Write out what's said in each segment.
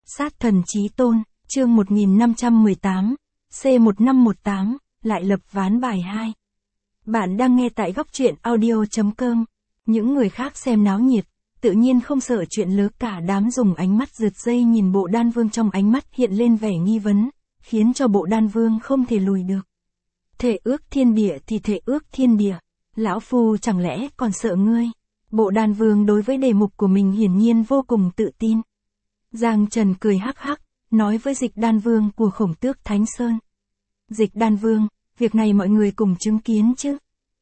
Sát thần chí tôn, chương 1518, C1518, lại lập ván bài 2. Bạn đang nghe tại góc truyện audio.com. Những người khác xem náo nhiệt, tự nhiên không sợ chuyện lớn, cả đám dùng ánh mắt rượt dây nhìn bộ đan vương, trong ánh mắt hiện lên vẻ nghi vấn, khiến cho bộ đan vương không thể lùi được. Thể ước thiên địa thì thể ước thiên địa, lão phu chẳng lẽ còn sợ ngươi? Bộ đan vương đối với đề mục của mình hiển nhiên vô cùng tự tin. Giang Trần cười hắc hắc, nói với Dịch Đan Vương của Khổng Tước Thánh Sơn. Dịch Đan Vương, việc này mọi người cùng chứng kiến chứ?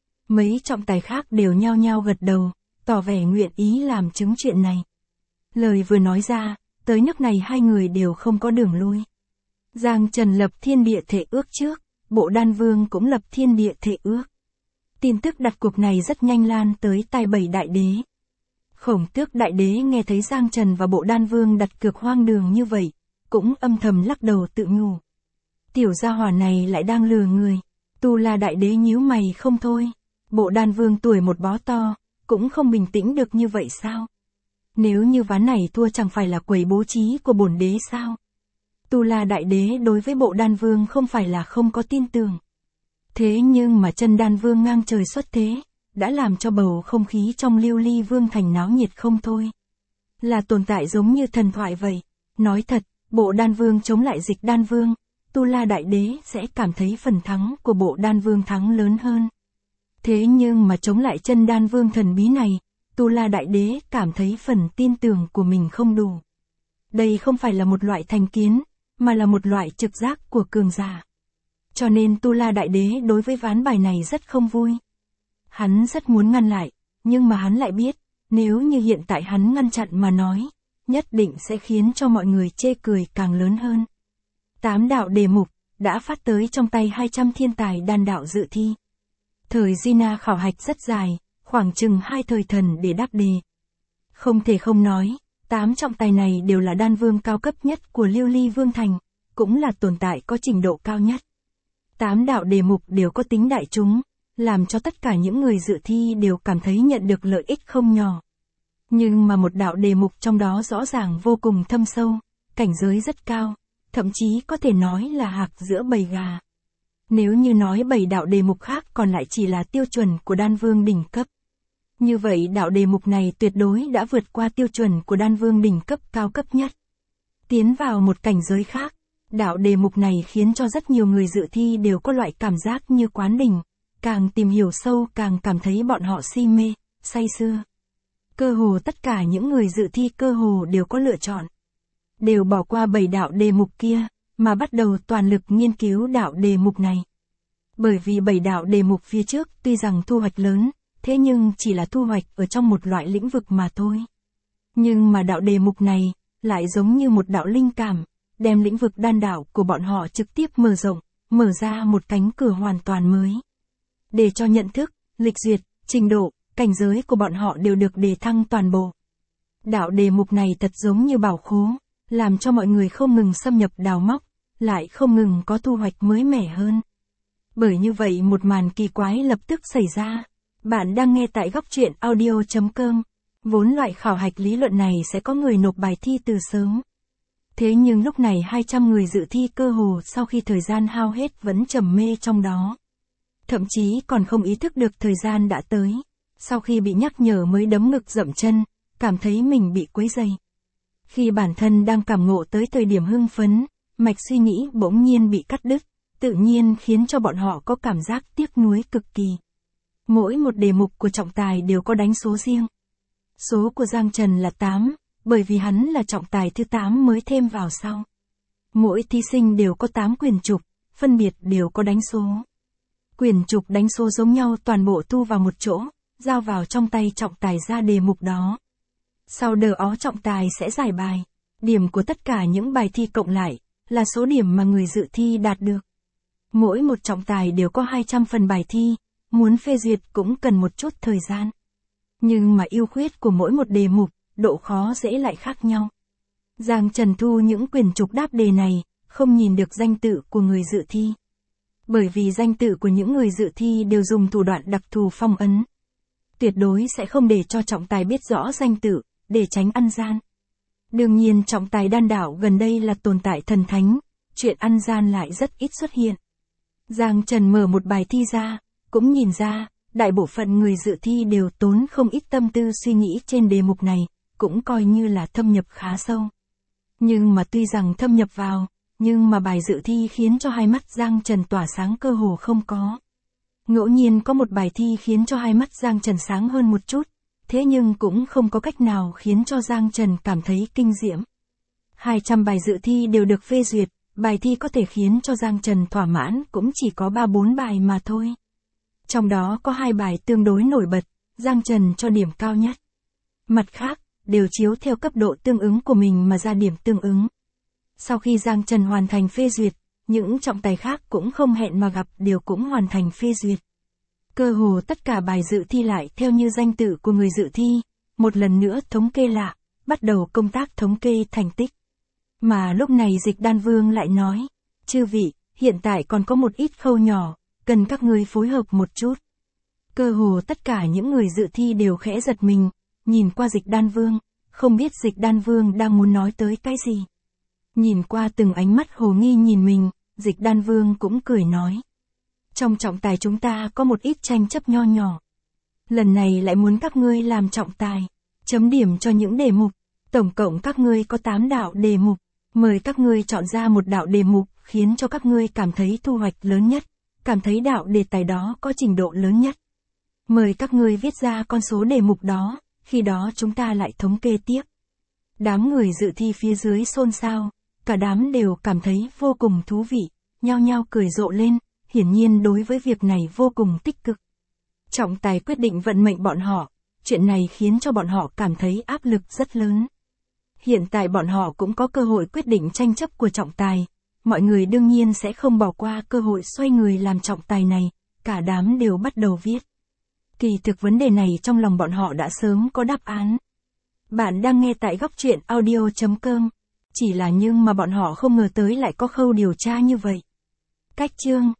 Mấy trọng tài khác đều nhao nhao gật đầu, tỏ vẻ nguyện ý làm chứng chuyện này. Lời vừa nói ra, tới nước này hai người đều không có đường lui. Giang Trần lập thiên địa thể ước trước, bộ đan vương cũng lập thiên địa thể ước. Tin tức đặt cuộc này rất nhanh lan tới tai 7 đại đế. Khổng Tước đại đế nghe thấy Giang Trần và bộ đan vương đặt cược hoang đường như vậy, cũng âm thầm lắc đầu tự nhủ. Tiểu gia hỏa này lại đang lừa người. Tu La đại đế nhíu mày không thôi. Bộ đan vương tuổi một bó to, cũng không bình tĩnh được như vậy sao? Nếu như ván này thua chẳng phải là quấy bố trí của bổn đế sao? Tu La đại đế đối với bộ đan vương không phải là không có tin tưởng. Thế nhưng mà chân đan vương ngang trời xuất thế, đã làm cho bầu không khí trong Lưu Ly Vương thành náo nhiệt không thôi. Là tồn tại giống như thần thoại vậy. Nói thật, bộ đan vương chống lại Dịch Đan Vương, Tu La đại đế sẽ cảm thấy phần thắng của bộ đan vương thắng lớn hơn. Thế nhưng mà chống lại chân đan vương thần bí này, Tu La đại đế cảm thấy phần tin tưởng của mình không đủ. Đây không phải là một loại thành kiến, mà là một loại trực giác của cường giả. Cho nên Tu La đại đế đối với ván bài này rất không vui. Hắn rất muốn ngăn lại, nhưng mà hắn lại biết, nếu như hiện tại hắn ngăn chặn mà nói, nhất định sẽ khiến cho mọi người chê cười càng lớn hơn. 8 đạo đề mục, đã phát tới trong tay 200 thiên tài đan đạo dự thi. Thời Gina khảo hạch rất dài, khoảng chừng 2 thời thần để đáp đề. Không thể không nói, 8 trọng tài này đều là đan vương cao cấp nhất của Lưu Ly Vương thành, cũng là tồn tại có trình độ cao nhất. 8 đạo đề mục đều có tính đại chúng, làm cho tất cả những người dự thi đều cảm thấy nhận được lợi ích không nhỏ. Nhưng mà một đạo đề mục trong đó rõ ràng vô cùng thâm sâu, cảnh giới rất cao, thậm chí có thể nói là hạc giữa bầy gà. Nếu như nói 7 đạo đề mục khác còn lại chỉ là tiêu chuẩn của đan vương đỉnh cấp. Như vậy đạo đề mục này tuyệt đối đã vượt qua tiêu chuẩn của đan vương đỉnh cấp cao cấp nhất. Tiến vào một cảnh giới khác, đạo đề mục này khiến cho rất nhiều người dự thi đều có loại cảm giác như quán đỉnh. Càng tìm hiểu sâu càng cảm thấy bọn họ si mê, say sưa. Cơ hồ tất cả những người dự thi cơ hồ đều có lựa chọn. Đều bỏ qua 7 đạo đề mục kia, mà bắt đầu toàn lực nghiên cứu đạo đề mục này. Bởi vì 7 đạo đề mục phía trước tuy rằng thu hoạch lớn, thế nhưng chỉ là thu hoạch ở trong một loại lĩnh vực mà thôi. Nhưng mà đạo đề mục này, lại giống như một đạo linh cảm, đem lĩnh vực đan đạo của bọn họ trực tiếp mở rộng, mở ra một cánh cửa hoàn toàn mới. Để cho nhận thức, lịch duyệt, trình độ, cảnh giới của bọn họ đều được đề thăng toàn bộ. Đạo đề mục này thật giống như bảo khố, làm cho mọi người không ngừng xâm nhập đào móc, lại không ngừng có thu hoạch mới mẻ hơn. Bởi như vậy một màn kỳ quái lập tức xảy ra. Bạn đang nghe tại góc truyện audio.com. Vốn loại khảo hạch lý luận này sẽ có người nộp bài thi từ sớm. Thế nhưng lúc này 200 người dự thi cơ hồ sau khi thời gian hao hết vẫn trầm mê trong đó. Thậm chí còn không ý thức được thời gian đã tới. Sau khi bị nhắc nhở mới đấm ngực dậm chân, cảm thấy mình bị quấy rầy. Khi bản thân đang cảm ngộ tới thời điểm hưng phấn, mạch suy nghĩ bỗng nhiên bị cắt đứt, tự nhiên khiến cho bọn họ có cảm giác tiếc nuối cực kỳ. Mỗi một đề mục của trọng tài đều có đánh số riêng. Số của Giang Trần là 8, bởi vì hắn là trọng tài thứ 8 mới thêm vào sau. Mỗi thí sinh đều có 8 quyền trục, phân biệt đều có đánh số. Quyền trục đánh số giống nhau toàn bộ thu vào một chỗ, giao vào trong tay trọng tài ra đề mục đó. Sau đó trọng tài sẽ giải bài. Điểm của tất cả những bài thi cộng lại, là số điểm mà người dự thi đạt được. Mỗi một trọng tài đều có 200 phần bài thi, muốn phê duyệt cũng cần một chút thời gian. Nhưng mà ưu khuyết của mỗi một đề mục, độ khó dễ lại khác nhau. Giang Trần thu những quyền trục đáp đề này, không nhìn được danh tự của người dự thi. Bởi vì danh tự của những người dự thi đều dùng thủ đoạn đặc thù phong ấn. Tuyệt đối sẽ không để cho trọng tài biết rõ danh tự, để tránh ăn gian. Đương nhiên trọng tài đan đạo gần đây là tồn tại thần thánh, chuyện ăn gian lại rất ít xuất hiện. Giang Trần mở một bài thi ra, cũng nhìn ra, đại bộ phận người dự thi đều tốn không ít tâm tư suy nghĩ trên đề mục này, cũng coi như là thâm nhập khá sâu. Nhưng mà tuy rằng thâm nhập vào, nhưng mà bài dự thi khiến cho hai mắt Giang Trần tỏa sáng cơ hồ không có. Ngẫu nhiên có một bài thi khiến cho hai mắt Giang Trần sáng hơn một chút, thế nhưng cũng không có cách nào khiến cho Giang Trần cảm thấy kinh diễm. 200 bài dự thi đều được phê duyệt, bài thi có thể khiến cho Giang Trần thỏa mãn cũng chỉ có 3-4 bài mà thôi. Trong đó có 2 bài tương đối nổi bật, Giang Trần cho điểm cao nhất. Mặt khác, đều chiếu theo cấp độ tương ứng của mình mà ra điểm tương ứng. Sau khi Giang Trần hoàn thành phê duyệt, những trọng tài khác cũng không hẹn mà gặp đều cũng hoàn thành phê duyệt. Cơ hồ tất cả bài dự thi lại theo như danh tự của người dự thi, một lần nữa thống kê lại, bắt đầu công tác thống kê thành tích. Mà lúc này Dịch Đan Vương lại nói, chư vị, hiện tại còn có một ít khâu nhỏ, cần các ngươi phối hợp một chút. Cơ hồ tất cả những người dự thi đều khẽ giật mình, nhìn qua Dịch Đan Vương, không biết Dịch Đan Vương đang muốn nói tới cái gì. Nhìn qua từng ánh mắt hồ nghi nhìn mình, Dịch Đan Vương cũng cười nói. Trong trọng tài chúng ta có một ít tranh chấp nho nhỏ. Lần này lại muốn các ngươi làm trọng tài, chấm điểm cho những đề mục. Tổng cộng các ngươi có 8 đạo đề mục. Mời các ngươi chọn ra một đạo đề mục khiến cho các ngươi cảm thấy thu hoạch lớn nhất, cảm thấy đạo đề tài đó có trình độ lớn nhất. Mời các ngươi viết ra con số đề mục đó, khi đó chúng ta lại thống kê tiếp. Đám người dự thi phía dưới xôn xao, cả đám đều cảm thấy vô cùng thú vị, nhao nhao cười rộ lên, hiển nhiên đối với việc này vô cùng tích cực. Trọng tài quyết định vận mệnh bọn họ, chuyện này khiến cho bọn họ cảm thấy áp lực rất lớn. Hiện tại bọn họ cũng có cơ hội quyết định tranh chấp của trọng tài, mọi người đương nhiên sẽ không bỏ qua cơ hội xoay người làm trọng tài này, cả đám đều bắt đầu viết. Kỳ thực vấn đề này trong lòng bọn họ đã sớm có đáp án. Bạn đang nghe tại góc truyện audio.com, chỉ là nhưng mà bọn họ không ngờ tới lại có khâu điều tra như vậy. Cách chương